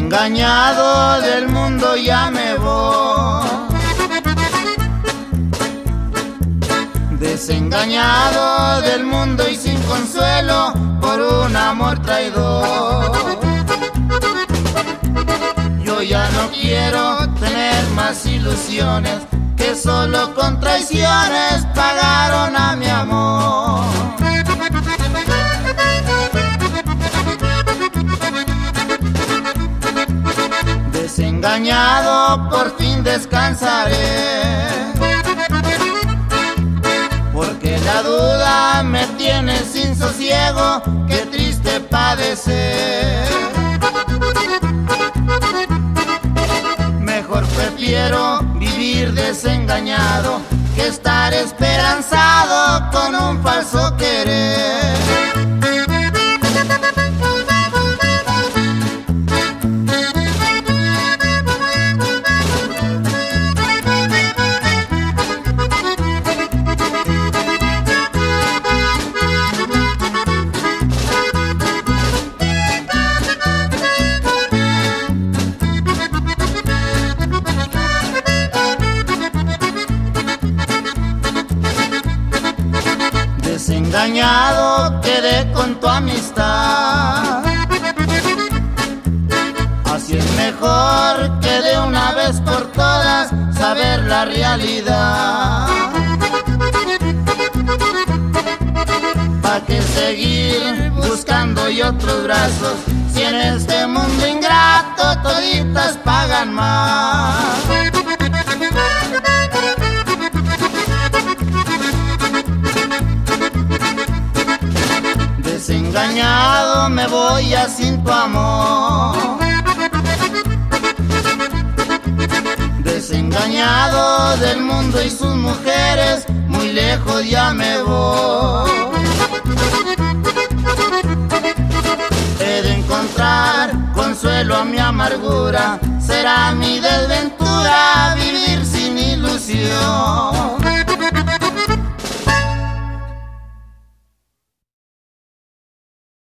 Desengañado del mundo ya me voy, desengañado del mundo y sin consuelo por un amor traidor. Yo ya no quiero tener más ilusiones que solo con traiciones pagaron a mi amor. Desengañado por fin descansaré, porque la duda me tiene sin sosiego, qué triste padecer. Mejor prefiero vivir desengañado que estar esperanzado con un falso querer. Desengañado quedé con tu amistad, así es mejor que de una vez por todas saber la realidad. ¿Pa' qué seguir buscando y otros brazos si en este mundo ingrato toditas pagan más? Desengañado me voy ya sin tu amor, desengañado del mundo y sus mujeres, muy lejos ya me voy. He de encontrar consuelo a mi amargura, será mi desventura vivir sin ilusión.